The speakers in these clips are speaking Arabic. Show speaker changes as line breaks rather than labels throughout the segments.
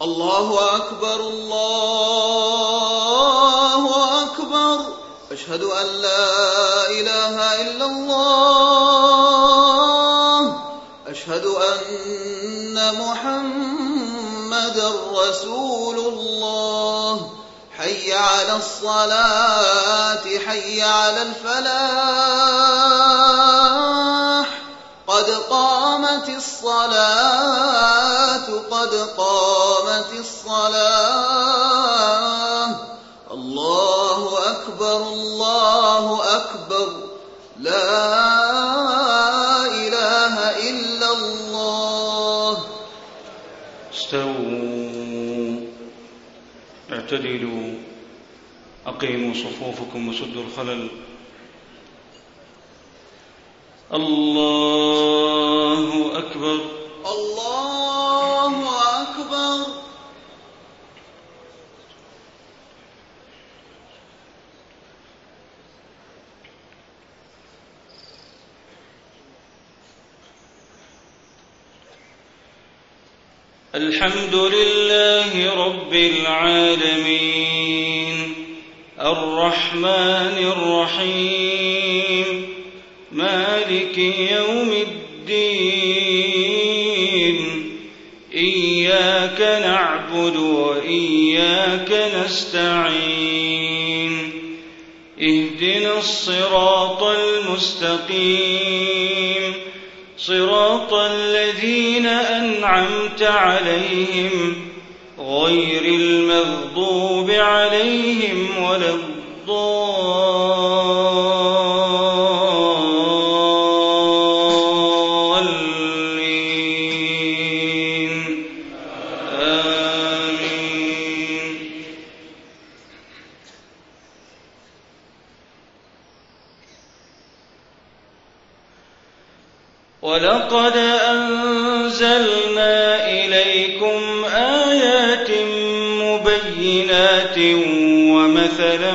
الله أكبر الله أكبر. أشهد أن لا إله إلا الله. أشهد أن محمدا رسول الله. حي على الصلاة حي على الفلاح. قد قامت الصلاة قد قامت الصلاة. الله أكبر الله أكبر. لا إله إلا الله.
استووا اعتدلوا أقيموا صفوفكم وسدوا الخلل. الله أكبر
الله أكبر.
الحمد لله رب العالمين الرحمن الرحيم مالك يوم الدين. إياك نعبد وإياك نستعين. اهدنا الصراط المستقيم صراط الذين أنعمت عليهم غير المغضوب عليهم ولا الضالين. آمين. ولقد أنزلنا إليكم آيات مبينات ومثلا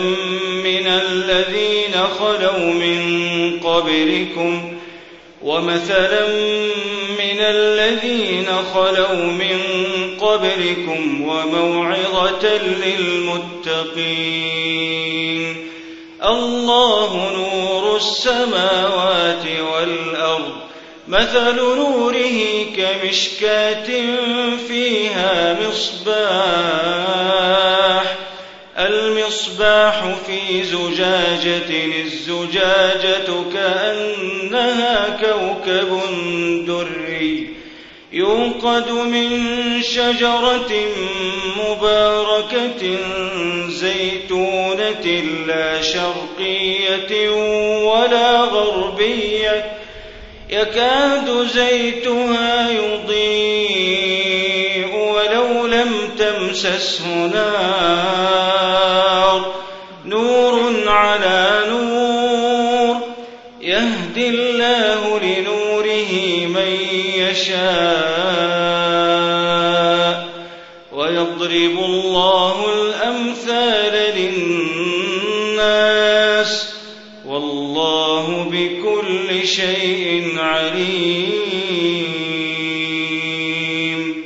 من الذين خلوا من قبلكم وموعظة للمتقين. الله نور السماوات والأرض. مثل نوره كمشكاة فيها مصباح. المصباح في زجاجة. الزجاجة كأنها كوكب دري يوقد من شجرة مباركة زيتونة لا شرقية ولا غربية يكاد زيتها يضيء ولو لم تمسسه نار. نور على نور يهدي الله لنوره من يشاء ويضرب الله الأمثال للناس والله بكل شيء عليم.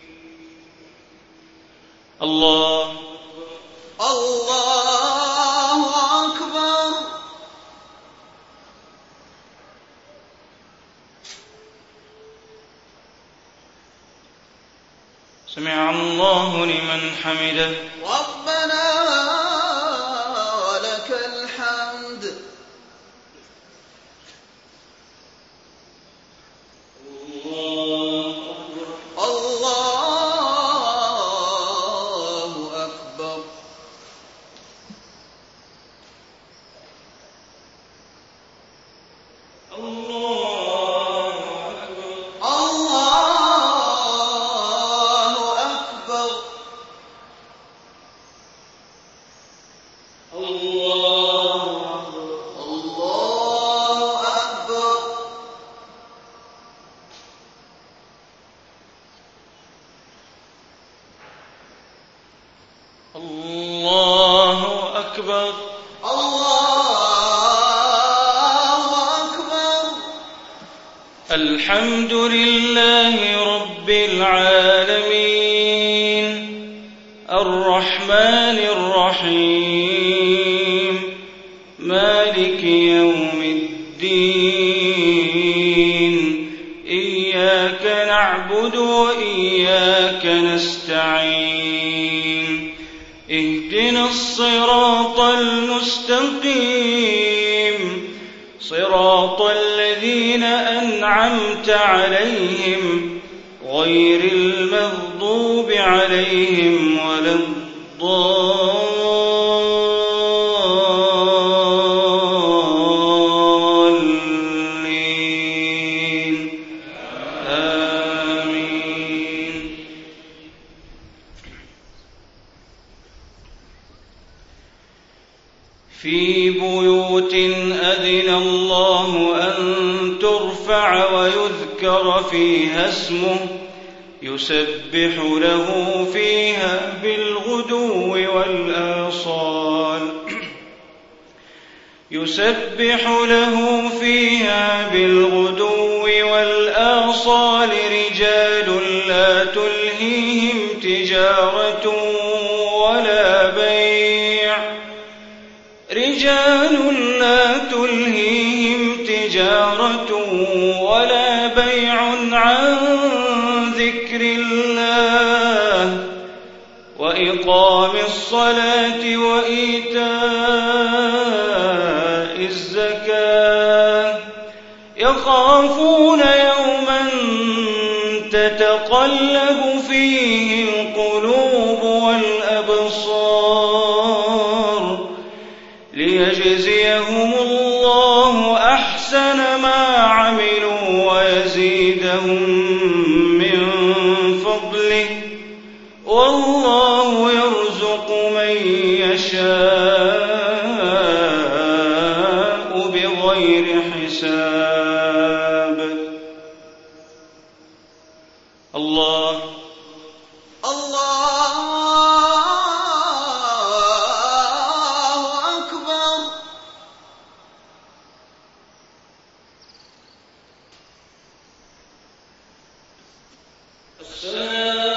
الله
أكبر.
سمع الله لمن حمده.
ربنا ولك الحمد. الله أكبر.
الحمد لله رب العالمين الرحمن الرحيم مالك يوم الدين إياك نعبد وإياك نستعين اهدنا الصراط المستقيم صراط الذين أنعمت عليهم غير المغضوب عليهم ولا الضالين آمين. في بيوت أذن الله أن ترفع ويذكر فيها اسمه يسبح له فيها بالغدو والآصال رجال لا تلهيهم تجارة ولا بيع عن ذكر الله وإقام الصلاة وإيتاء الزكاة يخافون يوما تتقلب فيه القلوب والأبصار ليجزيهم الله أحسن ما عملوا ويزيدهم من فضله والله يرزق من يشاء بغير حساب. الله
أكبر.
السلام